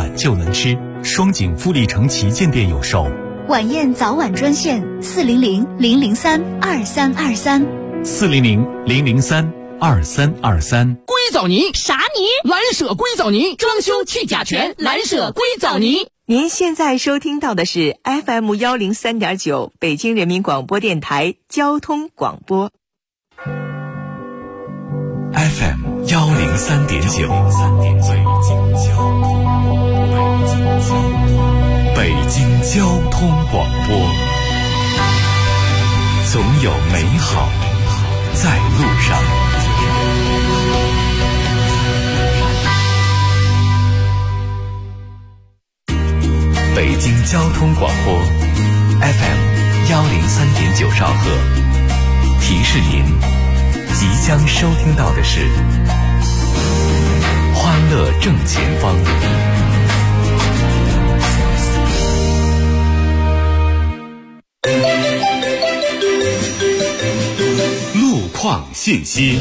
晚就能吃，双井富力城旗舰店有售。 晚宴早晚专线400-003-2323，400-003-2323。 硅藻泥啥泥？蓝舍硅藻泥，装修去甲醛，蓝舍硅藻泥。 您现在收听到的是 FM 103.9北京人民广播电台交通广播。 FM 103.9，北京交通广播，总有美好在路上。北京交通广播 FM 103.9兆赫，提示您即将收听到的是欢乐正前方。路况信息。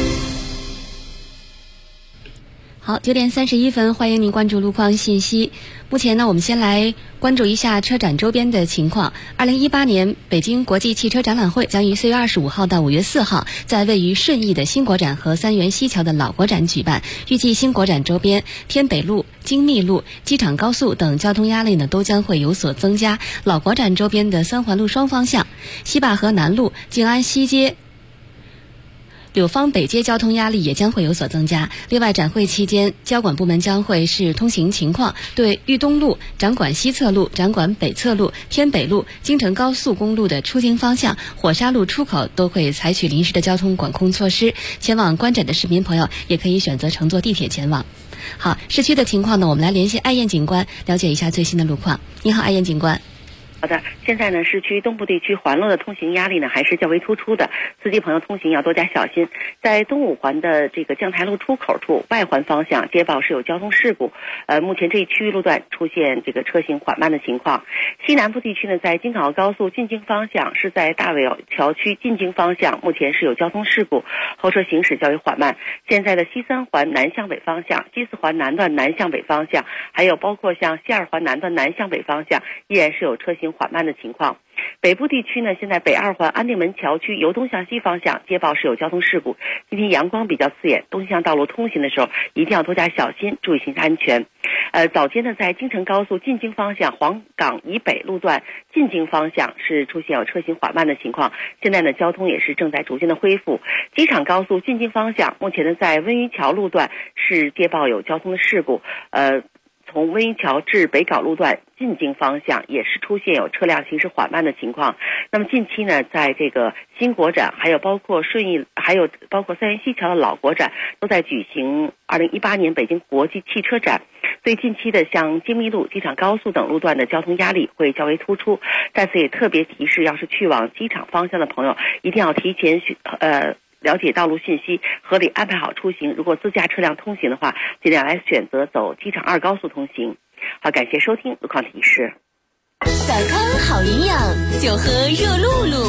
好，9点31分，欢迎您关注路况信息。目前呢，我们先来关注一下车展周边的情况。2018年北京国际汽车展览会将于4月25号到5月4号在位于顺义的新国展和三元西桥的老国展举办。预计新国展周边天北路、京密路、机场高速等交通压力呢都将会有所增加。老国展周边的三环路双方向、西坝河南路、静安西街、柳芳北街交通压力也将会有所增加。另外，展会期间，交管部门将会视通行情况，对豫东路、展馆西侧路、展馆北侧路、天北路、京承高速公路的出京方向、火沙路出口都会采取临时的交通管控措施。前往观展的市民朋友也可以选择乘坐地铁前往。好，市区的情况呢，我们来联系艾燕警官了解一下最新的路况。你好，艾燕警官。 好的，现在呢，市区东部地区环路的通行压力呢还是较为突出的，司机朋友通行要多加小心。在东五环的这个将台路出口处外环方向接报是有交通事故，目前这一区域路段出现这个车行缓慢的情况。西南部地区呢，在京港澳高速进京方向是在大尾桥区进京方向，目前是有交通事故，后车行驶较为缓慢。现在的西三环南向北方向、西四环南段南向北方向，还有包括像西二环南段南向北方向，依然是有车行缓慢的情况。北部地区呢，现在北二环安定门桥区由东向西方向接报是有交通事故，今天阳光比较刺眼，东西向道路通行的时候一定要多加小心，注意行车安全。早间呢，在京承高速进京方向黄岗以北路段进京方向是出现有车行缓慢的情况，现在呢交通也是正在逐渐的恢复。机场高速进京方向目前呢在温榆桥路段是接报有交通的事故，从温榆桥至北碏路段进京方向也是出现有车辆行驶缓慢的情况。那么近期呢，在这个新国展，还有包括顺义，还有包括三元西桥的老国展，都在举行2018年北京国际汽车展。所以近期的像京密路、机场高速等路段的交通压力会较为突出。在此也特别提示，要是去往机场方向的朋友，一定要提前了解道路信息，合理安排好出行。如果自驾车辆通行的话，尽量来选择走机场2高速通行。好，感谢收听路况提示。 早餐好营养，就喝热露露。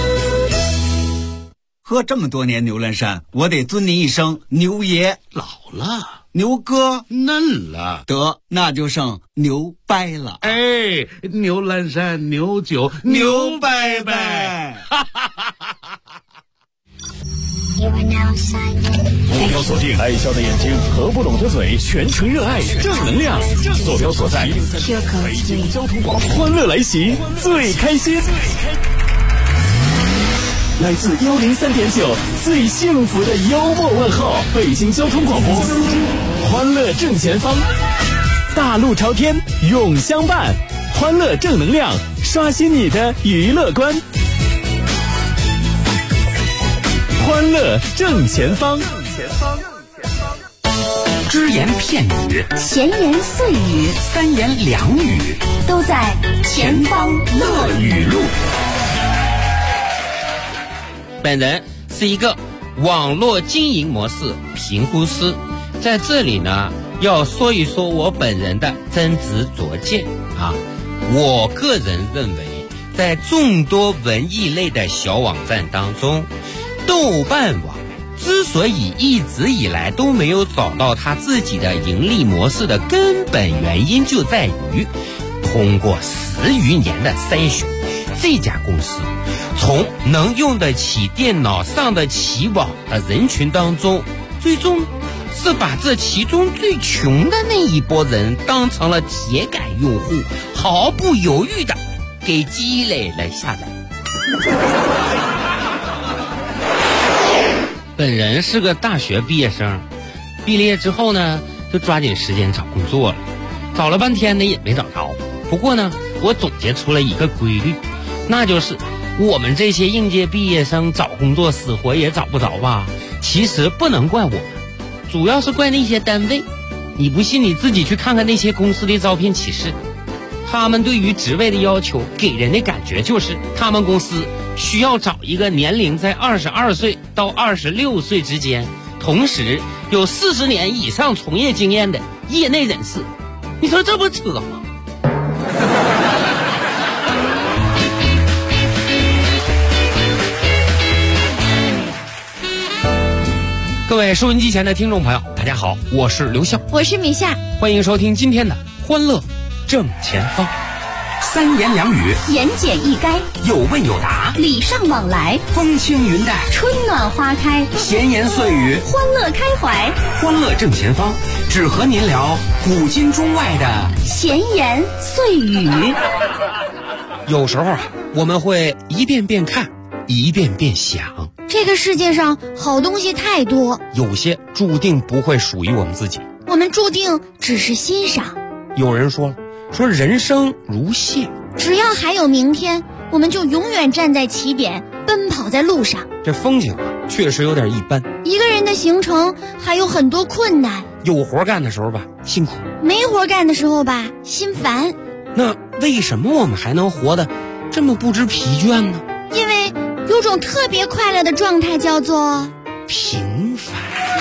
喝这么多年牛栏山，我得尊您一声牛爷。 老了， 牛哥嫩了， 得那就剩牛掰了。 哎，牛栏山牛酒牛掰掰。 目标锁定，爱笑的眼睛和不拢的嘴，全程热爱正能量。坐标所在北京交通广播，欢乐来袭，最开心。来自103.9最幸福的幽默问候，北京交通广播，欢乐正前方，大路朝天永相伴，欢乐正能量，刷新你的娱乐观。欢乐正前方， 只言片语、 闲言碎语、 三言两语， 都在前方乐语录。 本人是一个网络经营模式评估师，在这里呢，要说一说我本人的真知灼见啊。我个人认为，在众多文艺类的小网站当中，豆瓣网之所以一直以来都没有找到他自己的盈利模式的根本原因，就在于通过10余年的筛选，这家公司从能用得起电脑、上得起网的人群当中，最终是把这其中最穷的那一波人当成了铁杆用户，毫不犹豫的给积累了下来。本人是个大学毕业生，毕业之后呢，就抓紧时间找工作了，找了半天呢也没找着。不过呢，我总结出了一个规律，那就是我们这些应届毕业生找工作死活也找不着吧？其实不能怪我们，主要是怪那些单位。你不信你自己去看看那些公司的招聘启事，他们对于职位的要求给人的感觉就是他们公司需要找一个年龄在22岁到26岁之间，同时有40年以上从业经验的业内人士。你说这不扯吗？各位收音机前的听众朋友，大家好，我是刘笑， 我是米夏， 欢迎收听今天的欢乐正前方。 三言两语， 言简意赅， 有问有答， 礼尚往来， 风轻云淡， 春暖花开， 闲言碎语， 欢乐开怀。 欢乐正前方，只和您聊古今中外的闲言碎语。 有时候啊，我们会一遍遍看，一遍遍想。 这个世界上好东西太多， 有些注定不会属于我们自己， 我们注定只是欣赏。 有人说了，说人生如线， 只要还有明天，我们就永远站在起点，奔跑在路上。 这风景啊，确实有点一般。 一个人的行程还有很多困难， 有活干的时候吧，辛苦； 没活干的时候吧，心烦。 那为什么我们还能活得这么不知疲倦呢？ 因为有种特别快乐的状态，叫做平凡。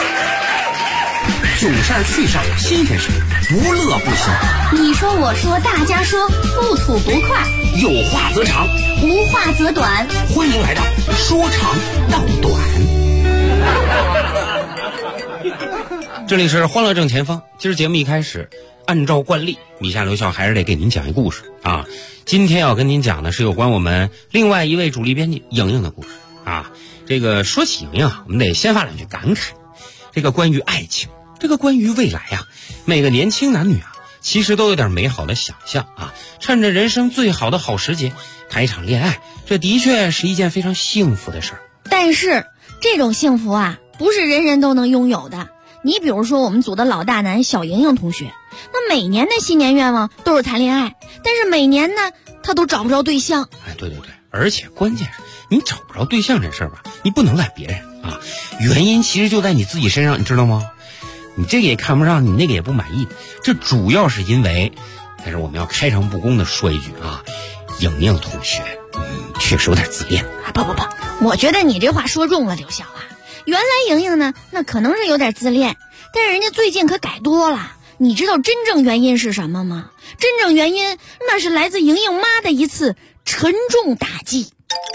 囧事儿趣事儿新鲜事，不乐不行。 你说我说大家说，不吐不快， 有话则长， 无话则短。 欢迎来到说长道短。 这里是欢乐正前方，今儿节目一开始，按照惯例，米夏刘笑还是得给您讲一故事啊。今天要跟您讲的是有关我们另外一位主力编辑莹莹的故事啊。这个说起莹莹啊，我们得先发两句感慨。这个关于爱情，这个关于未来啊，每个年轻男女啊，其实都有点美好的想象啊。趁着人生最好的好时节，谈一场恋爱，这的确是一件非常幸福的事儿。 但是这种幸福啊，不是人人都能拥有的。你比如说我们组的老大男小莹莹同学，那每年的新年愿望都是谈恋爱，但是每年呢，他都找不着对象。 哎，对，而且关键是你找不着对象这事儿吧，你不能赖别人啊，原因其实就在你自己身上，你知道吗？你这个也看不上，你那个也不满意，这主要是因为，但是我们要开诚布公的说一句啊，莹莹同学，确实有点自恋啊！不，我觉得你这话说中了，刘晓啊。原来莹莹呢，那可能是有点自恋，但是人家最近可改多了。你知道真正原因是什么吗？真正原因那是来自莹莹妈的一次沉重打击。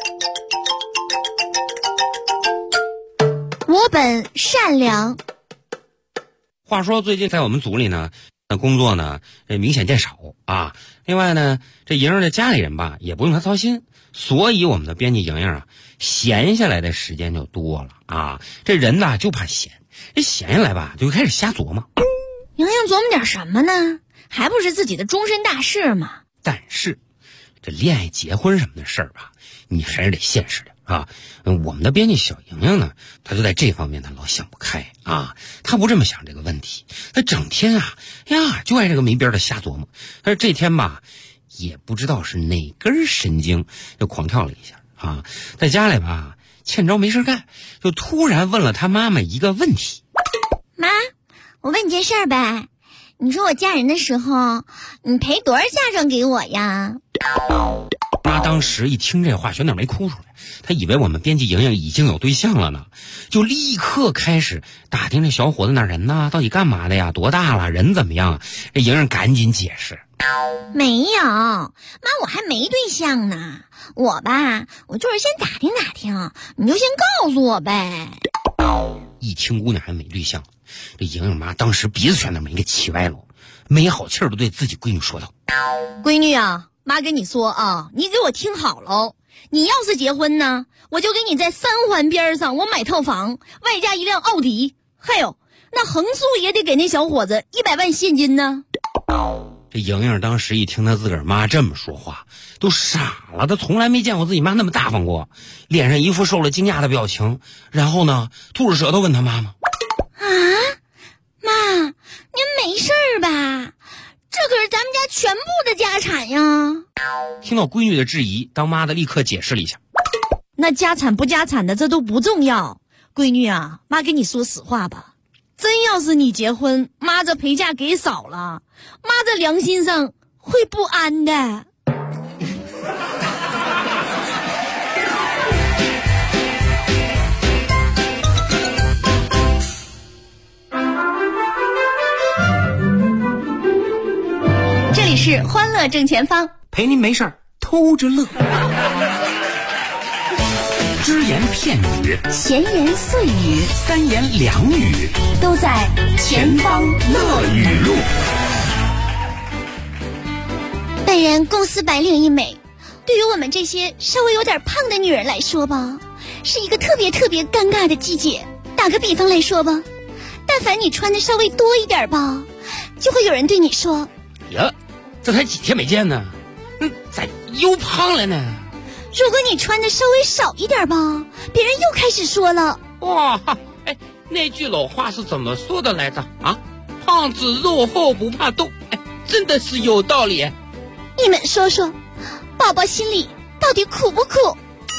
我本善良。 话说最近在我们组里呢，工作呢明显见少啊。另外呢，这莹莹的家里人吧也不用她操心，所以我们的编辑莹莹啊，闲下来的时间就多了啊。这人呢就怕闲，这闲下来吧就开始瞎琢磨。 莹莹琢磨点什么呢？还不是自己的终身大事吗？ 但是这恋爱结婚什么的事儿吧，你还是得现实的啊。我们的编辑小莹莹呢，她就在这方面她老想不开啊。她不这么想这个问题，她整天就爱这个没边的瞎琢磨。但是这天吧，也不知道是哪根神经就狂跳了一下啊，在家里吧欠着没事干，就突然问了她妈妈一个问题： 妈，我问你件事儿呗，你说我嫁人的时候，你赔多少嫁妆给我呀？ 妈当时一听这话，全点没哭出来，她以为我们编辑莹莹已经有对象了呢，就立刻开始打听这小伙子哪人呢，到底干嘛的呀，多大了，人怎么样？这莹莹赶紧解释： 没有，妈，我还没对象呢，我就是先打听打听，你就先告诉我呗。 一听姑娘还没对象，这莹莹妈当时鼻子全都没给气歪了，没好气儿的对自己闺女说道： 闺女啊，妈跟你说啊，你给我听好喽，你要是结婚呢，我就给你在三环边上我买套房，外加一辆奥迪，还有那横竖也得给那小伙子100万现金呢。 这莹莹当时一听她自个儿妈这么说话，都傻了，她从来没见过自己妈那么大方过，脸上一副受了惊讶的表情，然后呢吐着舌头问她妈妈： 啊，妈，您没事儿吧？这可是咱们家全部的家产呀！ 听到闺女的质疑，当妈的立刻解释了一下： 那家产不家产的这都不重要，闺女啊，妈跟你说实话吧，真要是你结婚，妈这陪嫁给少了，妈这良心上会不安的。这里是欢乐正前方， 陪您没事偷着乐。只言片语， 闲言碎语， 三言两语， 都在前方乐语录。 本人公司白领一枚，对于我们这些稍微有点胖的女人来说吧，是一个特别尴尬的季节。打个比方来说吧，但凡你穿的稍微多一点吧，就会有人对你说： 呀，这才几天没见呢，咋又胖了呢？ 如果你穿的稍微少一点吧，别人又开始说了： 哇，哎，那句老话是怎么说的来着啊？胖子肉厚不怕冻，哎，真的是有道理。 你们说说，宝宝心里到底苦不苦？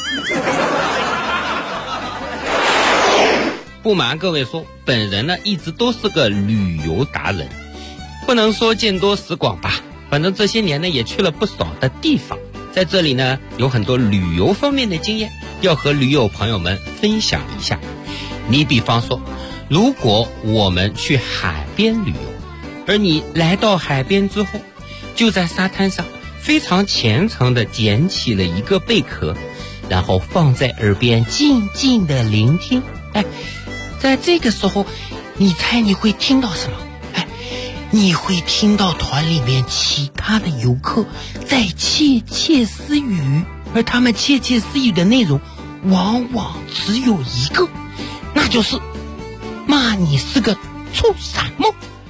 不瞒各位说，本人呢一直都是个旅游达人，不能说见多识广吧，反正这些年呢也去了不少的地方，在这里呢有很多旅游方面的经验要和驴友朋友们分享一下。你比方说，如果我们去海边旅游，而你来到海边之后，就在沙滩上非常虔诚地捡起了一个贝壳，然后放在耳边静静地聆听。哎，在这个时候，你猜你会听到什么？哎，你会听到团里面其他的游客在窃窃私语，而他们窃窃私语的内容往往只有一个，那就是骂你是个畜生梦。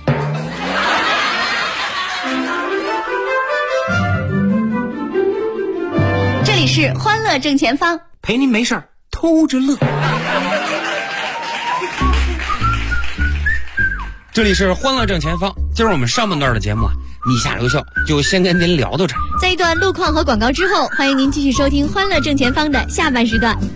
这里是欢乐正前方， 陪您没事偷着乐。 这里是欢乐正前方，今儿我们上半段的节目你下留校就先跟您聊到这儿。 在一段路况和广告之后，欢迎您继续收听欢乐正前方的下半时段。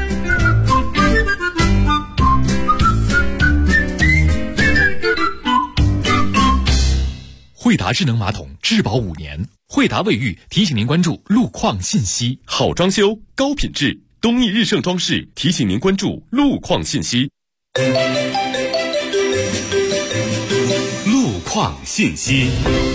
惠达智能马桶质保5年，惠达卫浴提醒您关注路况信息。好装修高品质，东义日盛装饰提醒您关注路况信息。路况信息。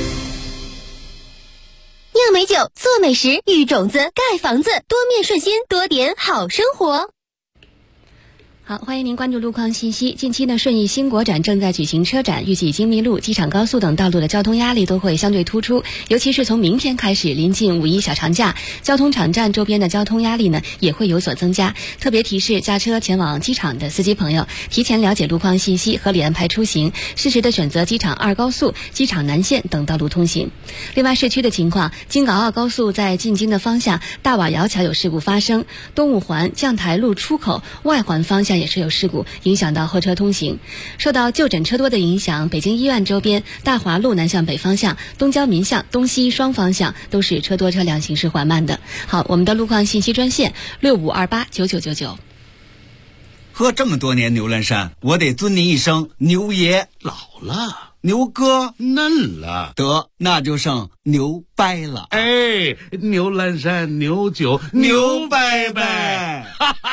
酿美酒，做美食，育种子，盖房子，多面顺心，多点好生活。 好，欢迎您关注路况信息。近期呢，顺义新国展正在举行车展，预计京密路、机场高速等道路的交通压力都会相对突出，尤其是从明天开始，临近5·1小长假，交通场站周边的交通压力呢也会有所增加。特别提示驾车前往机场的司机朋友，提前了解路况信息，合理安排出行，适时的选择机场2高速、机场南线等道路通行。另外，市区的情况，京港澳高速在进京的方向大瓦窑桥有事故发生，东五环将台路出口外环方向也是有事故，影响到后车通行。受到就诊车多的影响，北京医院周边大华路南向北方向、东交民巷东西双方向都是车多车辆行驶缓慢的。好，我们的路况信息专线65289999。 喝这么多年牛栏山，我得尊您一声牛爷。 老了， 牛哥嫩了， 得那就剩牛掰了。 哎，牛栏山牛酒牛掰掰。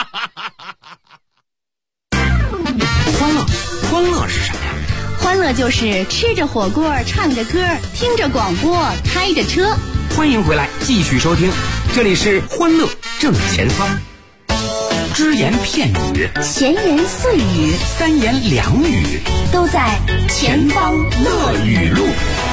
欢乐是什么呀？ 欢乐就是吃着火锅，唱着歌，听着广播，开着车。 欢迎回来，继续收听，这里是欢乐正前方。 只言片语， 闲言碎语， 三言两语， 都在前方乐语录。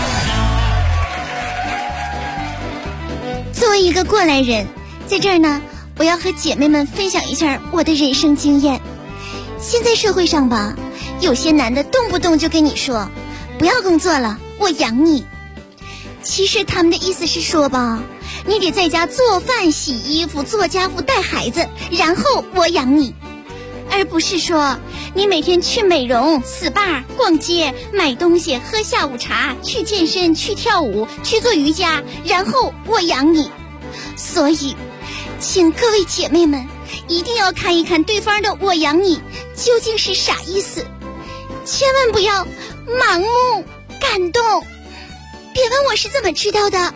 作为一个过来人，在这儿呢，我要和姐妹们分享一下我的人生经验。现在社会上吧，有些男的动不动就跟你说不要工作了，我养你。其实他们的意思是说吧，你得在家做饭洗衣服做家务带孩子，然后我养你，而不是说你每天去美容 SPA 逛街买东西喝下午茶去健身去跳舞去做瑜伽，然后我养你。所以请各位姐妹们一定要看一看对方的我养你究竟是啥意思，千万不要盲目感动。别问我是怎么知道的。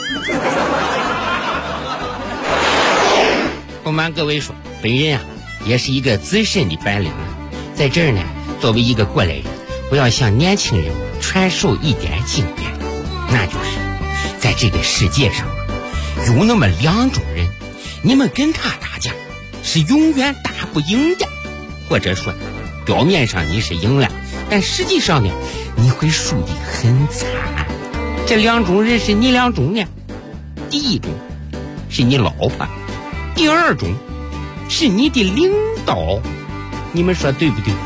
不瞒各位说，本人啊也是一个资深的白领，在这儿呢，作为一个过来人，我要向年轻人传授一点经验，那就是在这个世界上有那么两种人，你们跟他打架是永远打不赢的，或者说表面上你是赢了，但实际上呢你会输得很惨。这两种人是哪两种呢？第一种是你老婆，第二种是你的领导，你们说对不对？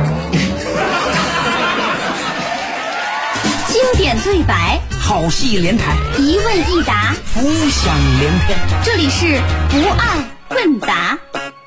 经典对白， 好戏连台， 一问一答， 浮想联翩。 这里是不二问答。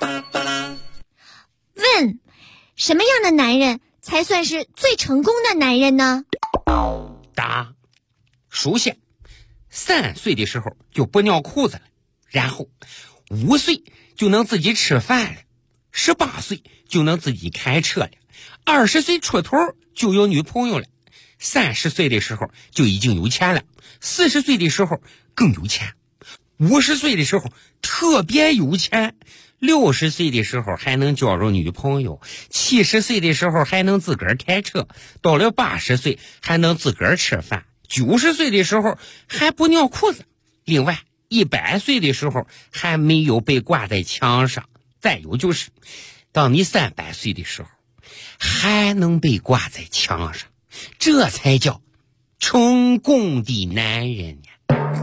问，什么样的男人才算是最成功的男人呢？ 答，首先3岁的时候就不尿裤子了，然后5岁就能自己吃饭了，18岁就能自己开车了，20岁出头就有女朋友了，30岁的时候就已经有钱了，40岁的时候更有钱，50岁的时候特别有钱，60岁的时候还能交着女朋友，70岁的时候还能自个儿开车，到了80岁还能自个儿吃饭，90岁的时候还不尿裤子，另外100岁的时候还没有被挂在墙上，再有就是当你300岁的时候还能被挂在墙上，这才叫成功的男人呀。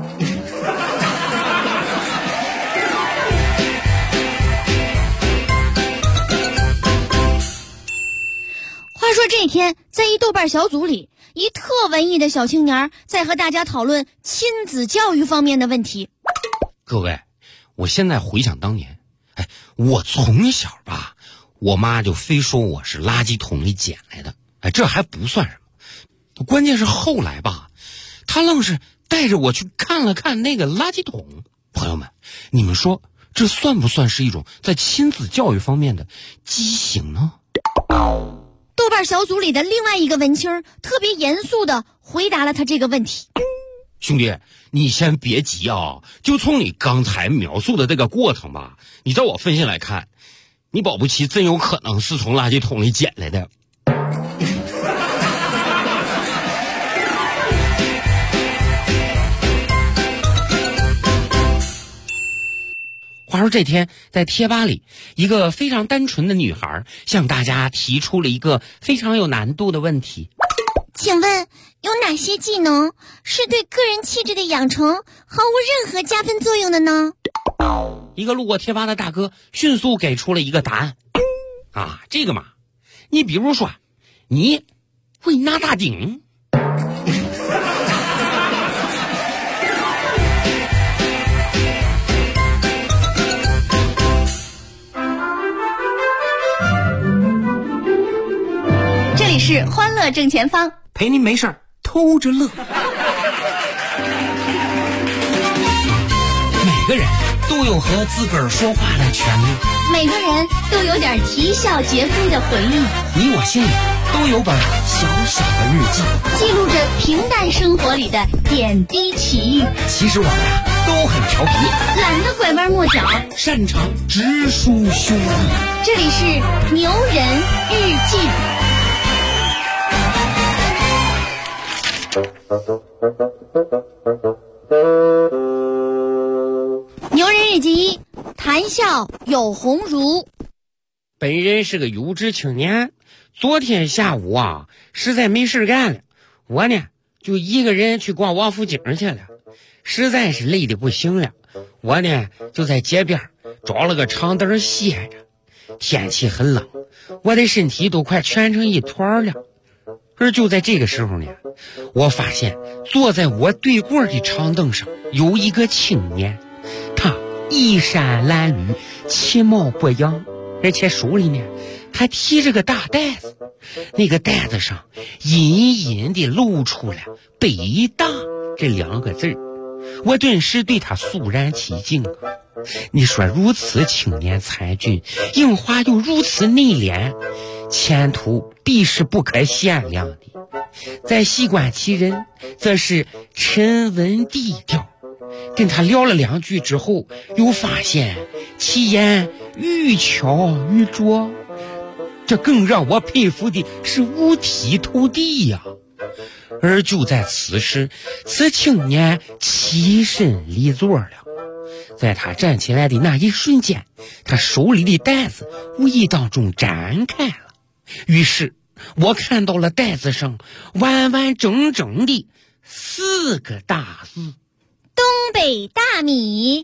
话说这天，在一豆瓣小组里，一特文艺的小青年在和大家讨论亲子教育方面的问题。 各位，我现在回想当年，我从小吧，我妈就非说我是垃圾桶里捡来的，这还不算什么，关键是后来吧，她愣是带着我去看了看那个垃圾桶。朋友们，你们说这算不算是一种在亲子教育方面的畸形呢？ 豆瓣小组里的另外一个文青特别严肃地回答了他这个问题。 兄弟，你先别急啊，就从你刚才描述的这个过程吧，你照我分析来看，你保不齐真有可能是从垃圾桶里捡来的。话说这天，在贴吧里，一个非常单纯的女孩向大家提出了一个非常有难度的问题。 请问有哪些技能是对个人气质的养成毫无任何加分作用的呢？ 一个路过贴吧的大哥迅速给出了一个答案。这个嘛，你比如说，你会拿大顶。 这里是欢乐正前方， 陪您没事偷着乐。 每个人都有和自个儿说话的权利， 每个人都有点啼笑皆非的回忆， 你我心里都有本小小的日记， 记录着平淡生活里的点滴奇遇。 其实我们都很调皮， 懒得拐弯抹角， 擅长直抒胸臆。 这里是牛人日记。 牛人日汇集，谈笑有鸿儒。 本人是个有志青年，昨天下午啊，实在没事干了，我呢就一个人去逛王府井去了，实在是累得不行了，我呢就在街边找了个长凳歇着。天气很冷，我的身体都快蜷成一团了。而就在这个时候呢，我发现坐在我对过的长凳上有一个青年，他衣衫褴褛，其貌不扬，而且手里呢还提着个大袋子，那个袋子上隐隐地露出了北大这2个字。我顿时对他肃然起敬。你说如此青年才俊，英华又如此内敛，前途必是不可限量的。再细观其人，则是沉稳低调。跟他聊了2句之后，又发现其言愈巧愈拙，这更让我佩服的是五体投地呀。而就在此时，此青年起身离座了。在他站起来的那一瞬间，他手里的袋子无意当中展开了，于是我看到了袋子上完完整整的4个大字： 东北大米。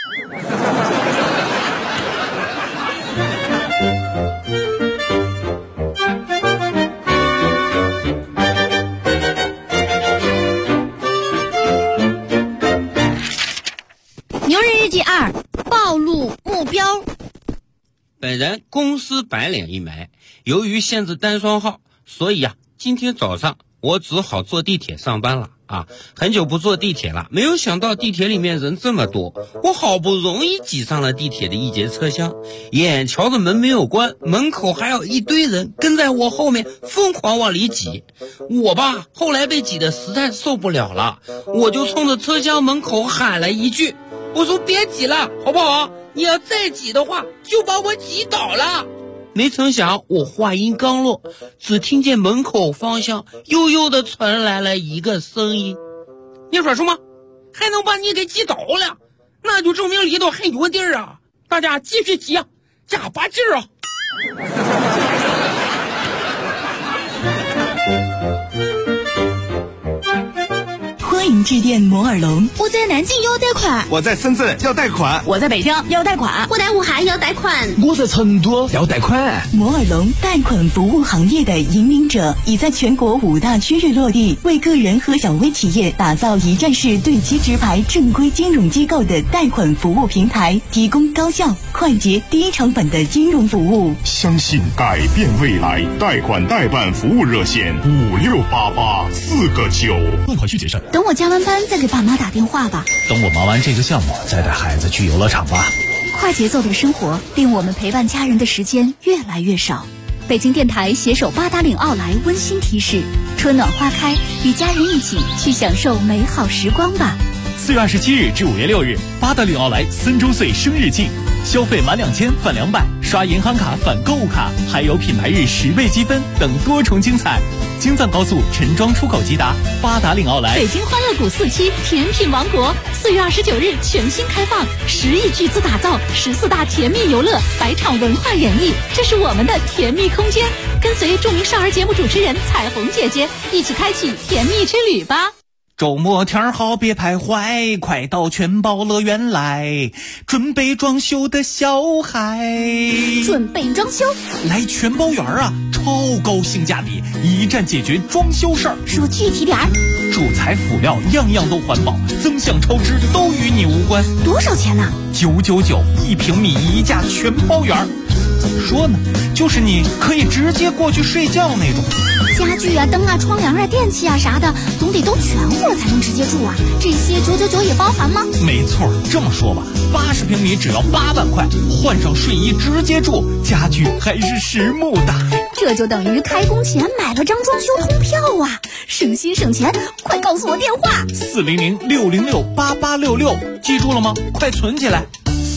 牛日日记2，暴露目标。 本人公司白领一枚，由于限制单双号，所以今天早上我只好坐地铁上班了很久不坐地铁了，没有想到地铁里面人这么多，我好不容易挤上了地铁的一节车厢，眼瞧着门没有关，门口还有一堆人跟在我后面疯狂往里挤。我后来被挤得实在受不了了，我就冲着车厢门口喊了一句，我说别挤了好不好，你要再挤的话就把我挤倒了。没成想我话音刚落，只听见门口方向悠悠地传来了一个声音，你说什么还能把你给挤倒了，那就证明里头还有地儿啊，大家继续挤加把劲儿欢迎致电摩尔龙。 我在南京要贷款， 我在深圳要贷款， 我在北京要贷款， 我在武汉要贷款， 我在成都要贷款。 摩尔龙贷款服务行业的引领者，已在全国5大区域落地，为个人和小微企业打造一站式对接直排正规金融机构的贷款服务平台，提供高效、快捷、低成本的金融服务。 相信改变未来，贷款代办服务热线5688-4个9。 贷款需谨慎。 等我加完班再给爸妈打电话吧。 等我忙完这个项目再带孩子去游乐场吧。 快节奏的生活令我们陪伴家人的时间越来越少。北京电台携手八达岭奥莱温馨提示：春暖花开，与家人一起去享受美好时光吧。 4月27日至5月6日，八达岭奥莱3周岁生日庆，消费满2000返200，刷银行卡返购物卡，还有品牌日10倍积分等多重精彩。京藏高速陈庄出口即达，八达岭奥莱。 北京欢乐谷4期甜品王国4月29日全新开放，10亿巨资打造14大甜蜜游乐，100场文化演绎，这是我们的甜蜜空间。跟随著名少儿节目主持人彩虹姐姐一起开启甜蜜之旅吧。 周末天好别徘徊，快到全宝乐园来，准备装修的小孩。 准备装修？ 来全宝园超高性价比，一站解决装修事儿。 说具体点儿。 主材辅料样样都环保，增项超支都与你无关。 多少钱呢 ？999，1平米1价全包圆。怎么说呢？就是你可以直接过去睡觉那种。 家具灯窗帘电器啥的，总得都全乎了才能直接住啊。这些999也包含吗？ 没错，这么说吧，80平米只要8万块，换上睡衣直接住，家具还是实木的。 这就等于开工前买了张装修通票啊！省心省钱，快告诉我电话 400-606-8866，记住了吗？快存起来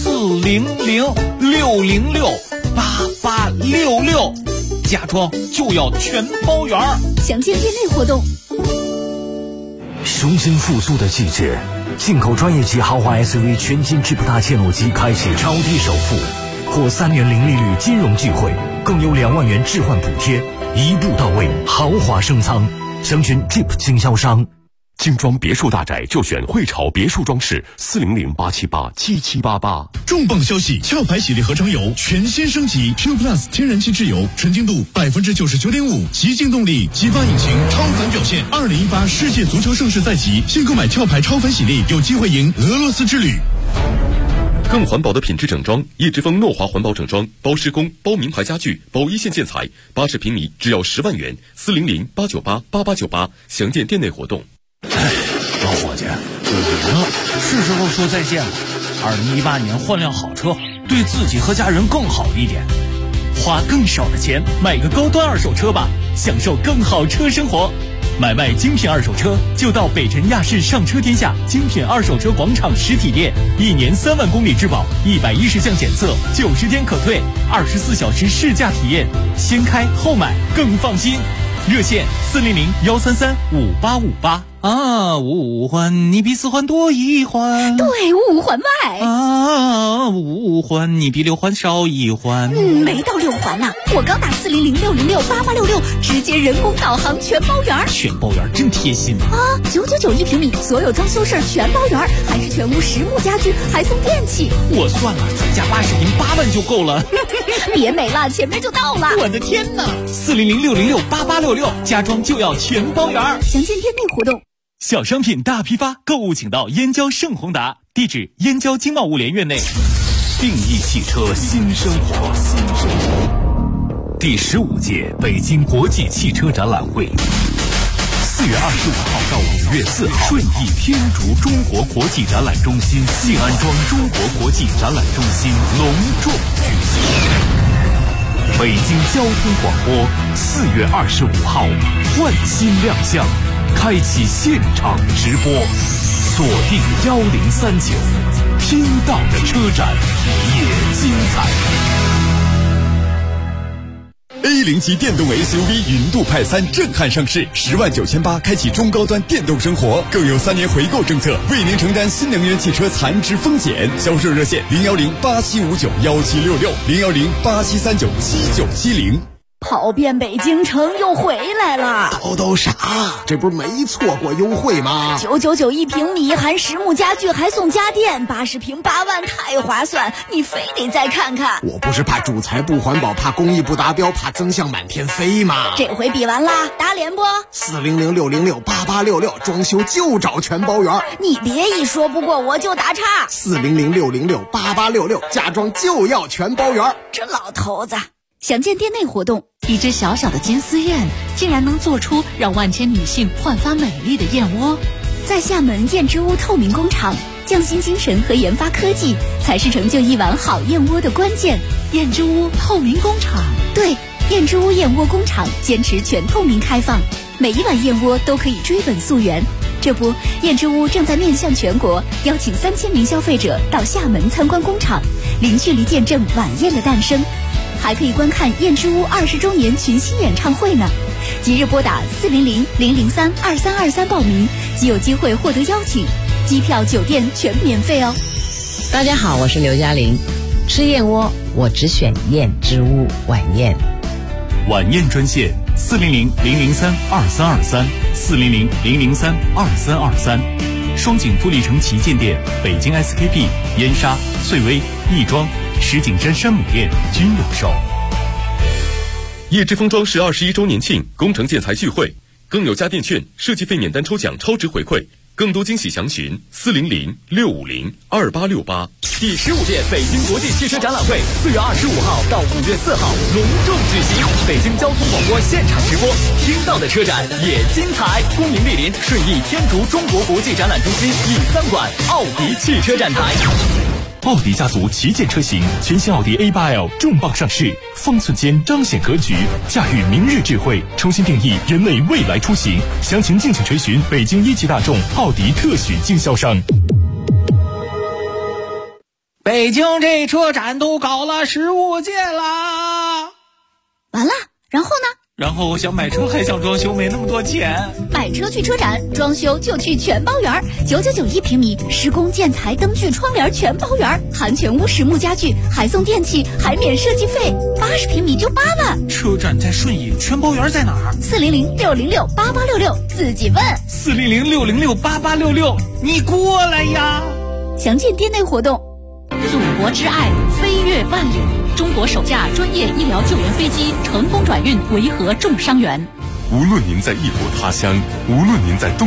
，400-606-8866，家装就要全包圆。 详见店内活动。 雄心复苏的季节，进口专业级豪华 SUV 全金质普大切诺基开启超低首付，或3年零利率金融聚会，更有2万元置换补贴，一步到位，豪华升仓。详询 Jeep 经销商。 精装别墅大宅就选汇潮别墅装饰，400-878-7788。 重磅消息！壳牌喜力合成油全新升级 ，Q Plus 天然气质油，纯净度99.5%，极净动力，激发引擎，超凡表现。2018世界足球盛世在即，现购买壳牌超凡喜力，有机会赢俄罗斯之旅。 更环保的品质整装，叶之峰诺华环保整装，包施工、包名牌家具、包一线建材，80平米只要10万元，400-898-8898，详见店内活动。 老伙计，是时候说再见了。2018年换辆好车，对自己和家人更好一点。花更少的钱买个高端二手车吧，享受更好车生活。买卖精品二手车就到北辰亚市上车天下精品二手车广场实体店，1年3万公里质保，110项检测，90天可退，24小时试驾体验，先开后买更放心。热线400-133-5858啊，55环你比4环多1环， 对，55环外啊，55环你比6环少1环。 没到6环呢，我刚打400-606-8866，直接人工导航全包圆。 全包圆真贴心啊！999一平米，所有装修事儿全包圆，还是全屋实木家具，还送电器。 我算了，再加80平8万就够了。 别美了，前面就到了。 我的天哪！400-606-8866，家装就要全包圆。 详见店内活动。 小商品大批发，购物请到燕郊盛宏达，地址燕郊经贸物联院内。 定义汽车新生活，第15届北京国际汽车展览会，4月25号到5月4号，顺义天竺中国国际展览中心、信安庄中国国际展览中心隆重举行。北京交通广播4月25号焕新亮相，开启现场直播，锁定1039，听到的车展也精彩。 A0级电动 SUV 云度派3震撼上市，10万9800开启中高端电动生活，更有3年回购政策，为您承担新能源汽车残值风险。销售热线010-8759-1766，010-8739-7970。 跑遍北京城又回来了， 都啥？这不是没错过优惠吗 ？999一平米，含实木家具还送家电，80平8万，太划算！你非得再看看。 我不是怕主材不环保，怕工艺不达标，怕增项满天飞吗？ 这回比完啦，打脸不 ？400-606-8866，装修就找全包圆。 你别一说不过我就打岔。 400-606-8866，家装就要全包圆。 这老头子。详见店内活动。一只小小的金丝燕，竟然能做出让万千女性焕发美丽的燕窝。在厦门燕之屋透明工厂，匠心精神和研发科技才是成就一碗好燕窝的关键。燕之屋透明工厂，对，燕之屋燕窝工厂坚持全透明开放，每一碗燕窝都可以追本溯源。这不，燕之屋正在面向全国，邀请3000名消费者到厦门参观工厂，零距离见证晚宴的诞生。还可以观看燕之屋20周年群星演唱会呢！即日拨打400-003-2323报名，即有机会获得邀请，机票、酒店全免费哦。 大家好，我是刘嘉玲，吃燕窝我只选燕之屋晚宴。 晚宴专线400-003-2323，400-003-2323，双井富力城旗舰店、北京 SKP、燕莎、穗薇、亦庄、石景山山姆店均有售。 叶之峰装饰21周年庆工程建材聚会，更有家电券、设计费免单抽奖超值回馈，更多惊喜详询400-650-2868。 第15届北京国际汽车展览会4月25号到5月4号隆重举行，北京交通广播现场直播，听到的车展也精彩。恭迎莅临顺义天竺中国国际展览中心E3馆奥迪汽车展台。 奥迪家族旗舰车型，全新奥迪 A8L 重磅上市，方寸间彰显格局，驾驭明日智慧，重新定义人类未来出行。详情敬请垂询北京1汽大众奥迪特许经销商。 北京这车展都搞了15届啦， 完了，然后呢？ 然后我想买车还想装修，没那么多钱。 买车去车展，装修就去全包园，9991平米，施工建材灯具窗帘全包园，含全屋实木家具，还送电器，还免设计费，80平米就8万。 车展在顺义，全包园在哪儿 ？400-606-8866，自己问。 400-606-8866，你过来呀！ 详见店内活动。祖国之爱，飞越万里。中国首架专业医疗救援飞机成功转运维和重伤员。 无论您在异国他乡，无论您在东